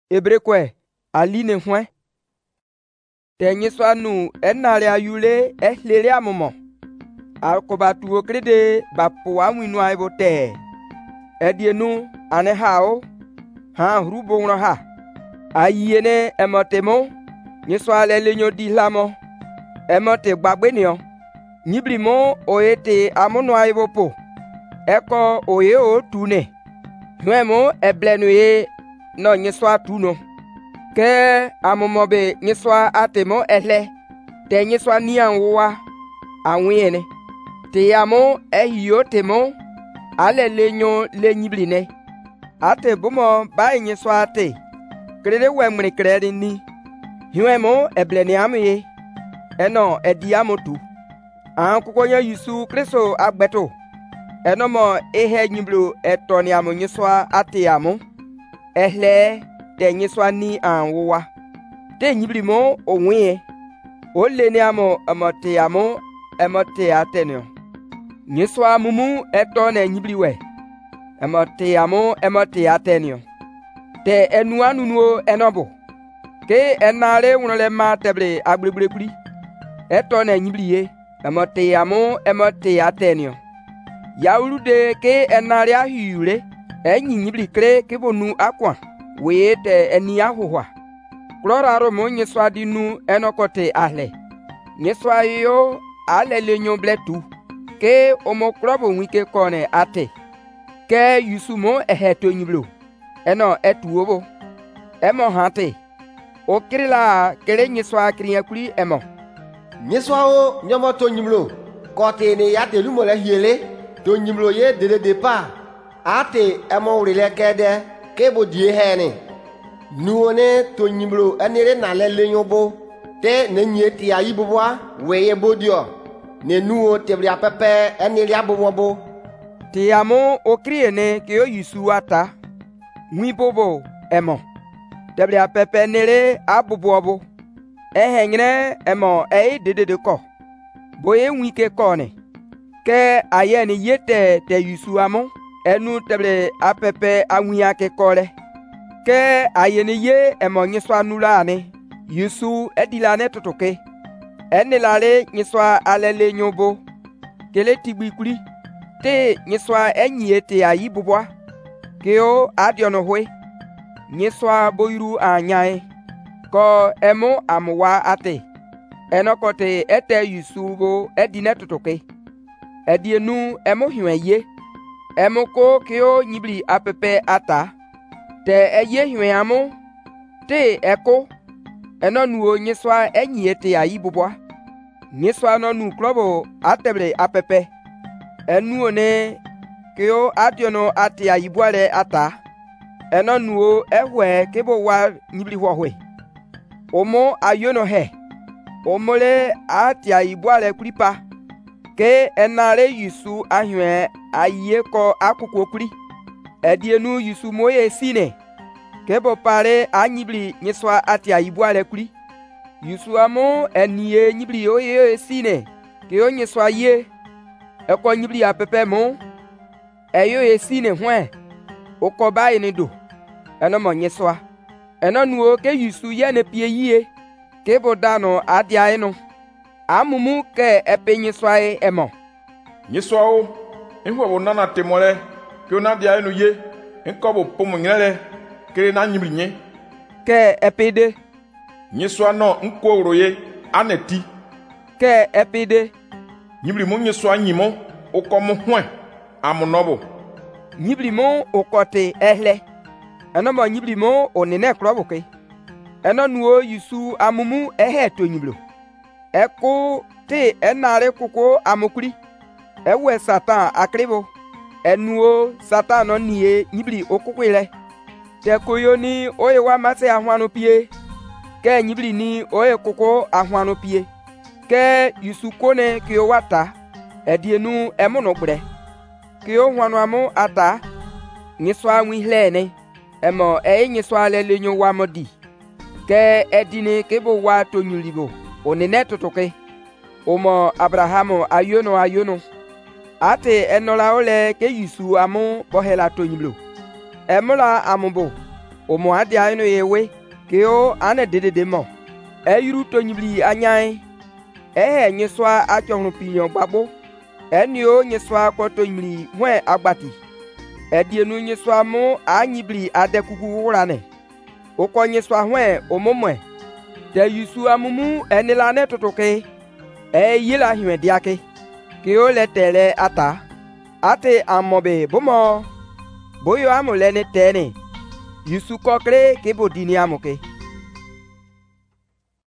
Ebrekwe aline hwen. Tenye swanu enale ayule ehlele amomo. Alkobatu okrede bapo amwinu aibote. Edienu ane hao ha hrubo ha. Ayene emotemo nyeswa lelenyo dilamo. Emote gbagbenio. Nyiblimo oyete amono aibopo. Eko oye o tune. Nwemo eblenuye no nyeswa tuno. Ke amomobe nyeswa atemo ehle. Te nyeswa nianwa anwiene. Te yamo ehiyo temo ale lenyo lenyibline. Ate bomo ba nyeswa ate. Krede wemre krede ni. Nwemo ebleni amye. Eno ediamo tu. Kukonya Yesu Kristo agbeto. Enomo ehe nyiblo etoni amo nyeswa ate amo. Ehle te nyeswa ni anwa. Te nyiblimo onwe. Ole ni amo emote amo emote atenio. Nyeswa mumu etone nyibliwe. Emote amo emote atenio. Te enuanunuo enobo. Ke enale unole ma teble agblegblegbli. Etone nyibliye. Emote amo emote atenio. Yaulude ke enale ahyule. Enyi nyibli kre kebonu akwa. Wete eni ahuwa. Kloraro mo nyeswa dinu enokote ahle. Nyeswa yo ale lenyo bletu. Ke omo klobo wike kone ate. Ke yusumo eheto nyiblo. Eno etuobo. Emo hante. Okrila kere nyeswa kriakuli emo. Nyeswa o nyomo to nyiblo. Kote ne yate lumo le hiele. To nyiblo ye de depa. Ate emo urile kede. Kebo die hene. Nuone to nyiblo enere na lele nyobo. Te ne nyeti ya ibubwa weye bodio. Ne nuo tebri apepe enere abubobo. Te amo okriene ke o Yesu ata. Mwibobo emo. Tebri apepe nere abubobo. Ehengre emo de ko. Boye wike kone. Ke ayeni yete te Yesu amo. Enu tebri apepe awia ke kole. Ke ayeni ye emo nyeswa nulane. Yesu edilane totoke. Enelale nyeswa alele nyobo. Kele tigbikuli. Te nyeswa enyiete ayibubwa. Keo adiono hwe. Nyeswa boiru anyae. Ko emo amwa ate. Enokote ete Yesu bo edine totoke. Edienu emo hiwenye. Emo ko keo nyibli apepe ata. Te eye hiwen amo. Te eko. Enonuo nyeswa enyiete ayibubwa. Nyeswa nonu klobo ateble apepe. Enuo ne keo adiono ate ayibwale ata. Enonuo ehwe kebo wa nyibli hwe. Omo ayono he. Omole ate ayibwale kulipa. Ke enale Yesu ahwe aye ko akuko kuli. Edienu Yesu moye sine. Kebo pare anyibli nyeswa ate ayibwale kuli. Yesu amo eniye nyibli oye sine. Ke nyeswa ye. Eko nyibli apepe mo. Eyo esine hwen. Okoba enido. Enomo nyeswa. Enonuo ke Yesu ye ne pie yie. Kebo dano adia eno. Amumu ke epe nyeswa emo. Nyeswa o. Ehwe bo nana temole. Ke ona dia eno ye. Enkobo pomo nyele. Kere na nyibli nye. Ke epede. Nyeswa no nko oroye aneti. Ke epede. Nyibli mo nyeswa nyimo okomo hwen amonobo. Nyibli mo okote ehle. Enomo nyibli mo onene kloboke. Enonuo Yesu amumu eheto nyiblo. Eko te enare kuko amokuri. Ewe Satan akribo. Enuo Satan no niye nyibli okukwile. Te koyo ni oye wa mase ahwano pie. Ke nyibli ni oye kuko ahwano pie. Ke Yesu kone kyo wata. Edienu emono bre. Kyo hwano amo ata. Nyeswa wihlene. Emo nyeswa lele nyo wamodi. Ke edine kebo wato nyulibo. Onene totoke. Omo Abrahamu ayono. Ate enola ole ke Yesu amo bohela to nyiblo. Emola amubo. omo adia ino yewe keo ane dede mo eyuru tonyibli anyai ehe nyeswa achonu pinyo gbabo enio nyeswa kwotonyibli hwe agbati edienu nyeswa mu anyibli adekugu wurane oko nyeswa hwe omomwe de yusu amumu enilane tutuke eyila hwe diake keo letele ate amobe bomo boyo amulene tene yusu kokre ke bodini amoke